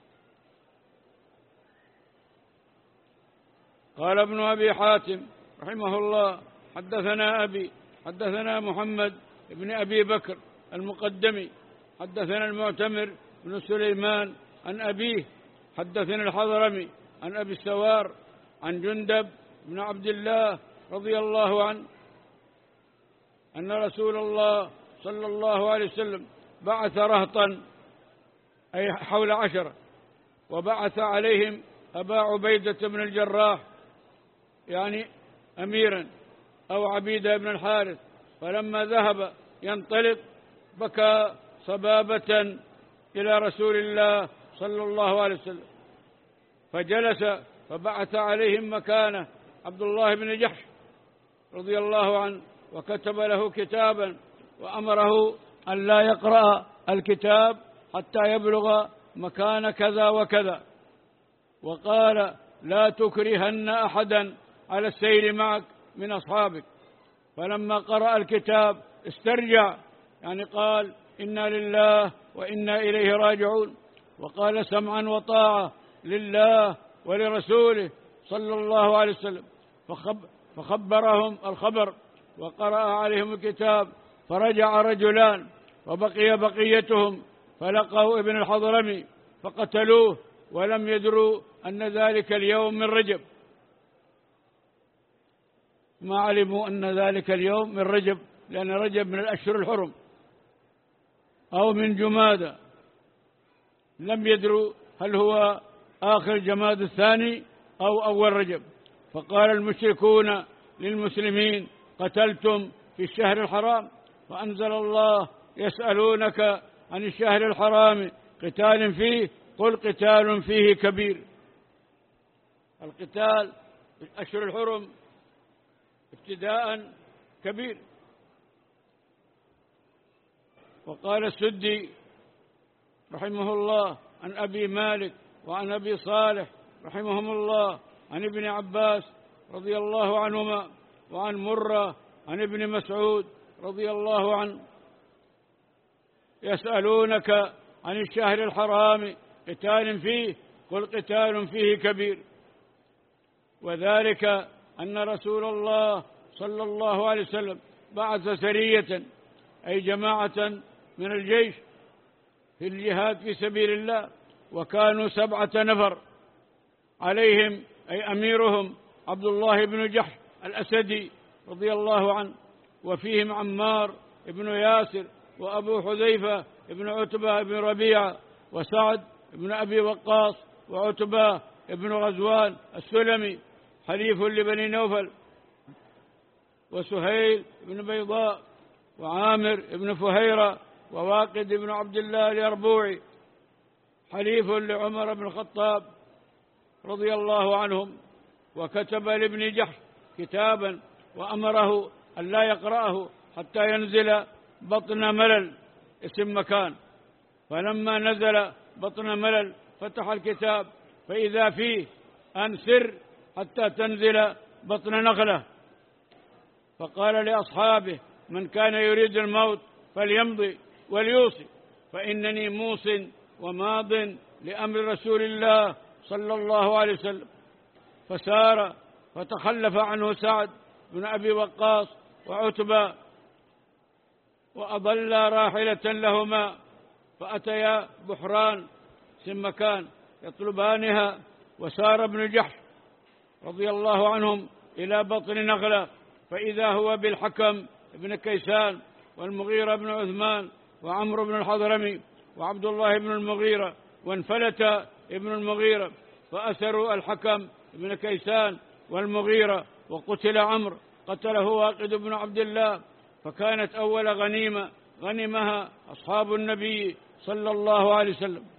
قال ابن أبي حاتم رحمه الله حدثنا أبي حدثنا محمد بن أبي بكر المقدمي حدثنا المعتمر بن سليمان عن أبيه حدثنا الحضرمي عن أبي السوار عن جندب بن عبد الله رضي الله عنه أن رسول الله صلى الله عليه وسلم بعث رهطا أي حول عشرة وبعث عليهم أبا عبيدة بن الجراح يعني أميرا أو عبيدة بن الحارث، فلما ذهب ينطلق بكى صبابة إلى رسول الله صلى الله عليه وسلم، فجلس فبعث عليهم مكانه عبد الله بن جحش رضي الله عنه، وكتب له كتابا وأمره أن لا يقرأ الكتاب حتى يبلغ مكان كذا وكذا، وقال لا تكرهن أحدا على السير معك من أصحابك. فلما قرأ الكتاب استرجع، يعني قال إنا لله وإنا إليه راجعون، وقال سمعا وطاعة لله ولرسوله صلى الله عليه وسلم، فخبرهم الخبر وقرأ عليهم الكتاب، فرجع رجلان وبقي بقيتهم فلقوا ابن الحضرمي فقتلوه، ولم يدروا أن ذلك اليوم من رجب، ما علموا أن ذلك اليوم من رجب، لأن رجب من الأشهر الحرم أو من جمادى، لم يدروا هل هو آخر جماد الثاني أو أول رجب. فقال المشركون للمسلمين قتلتم في الشهر الحرام، فأنزل الله يسألونك عن الشهر الحرام قتال فيه قل قتال فيه كبير. القتال في الأشهر الحرم ابتداء كبير. وقال السدي رحمه الله عن أبي مالك وعن أبي صالح رحمهم الله عن ابن عباس رضي الله عنهما وعن مرة عن ابن مسعود رضي الله عنه يسألونك عن الشهر الحرام قتال فيه قل قتال فيه كبير. وذلك أن رسول الله صلى الله عليه وسلم بعث سرية أي جماعة من الجيش في الجهاد في سبيل الله، وكانوا سبعة نفر، عليهم أي أميرهم عبد الله بن جحش الأسدي رضي الله عنه، وفيهم عمار بن ياسر وأبو حذيفة بن عتبة بن ربيعة وسعد بن أبي وقاص وعتبة بن غزوان السلمي حليف لبني نوفل، وسهيل بن بيضاء وعامر بن فهيرة وواقد بن عبد الله اليربوعي حليف لعمر بن الخطاب رضي الله عنهم. وكتب لابن جحش كتابا وأمره أن لا يقرأه حتى ينزل بطن ملل اسم مكان، فلما نزل بطن ملل فتح الكتاب فإذا فيه أن سر حتى تنزل بطن نخلة، فقال لأصحابه من كان يريد الموت فليمضي وليوصي، فإنني موص وماض لأمر رسول الله صلى الله عليه وسلم. فسار فتخلف عنه سعد بن أبي وقاص وعتبة، وأضل راحلة لهما، فأتيا بحران اسم مكان يطلبانها، وسار ابن جحش رضي الله عنهم إلى بطن نخلة، فإذا هو بالحكم ابن كيسان والمغيرة بن عثمان وعمرو بن الحضرمي وعبد الله بن المغيرة، وانفلت ابن المغيرة فأسروا الحكم ابن كيسان والمغيرة، وقتل عمرو قتله واقد بن عبد الله. فكانت أول غنيمة غنمها أصحاب النبي صلى الله عليه وسلم.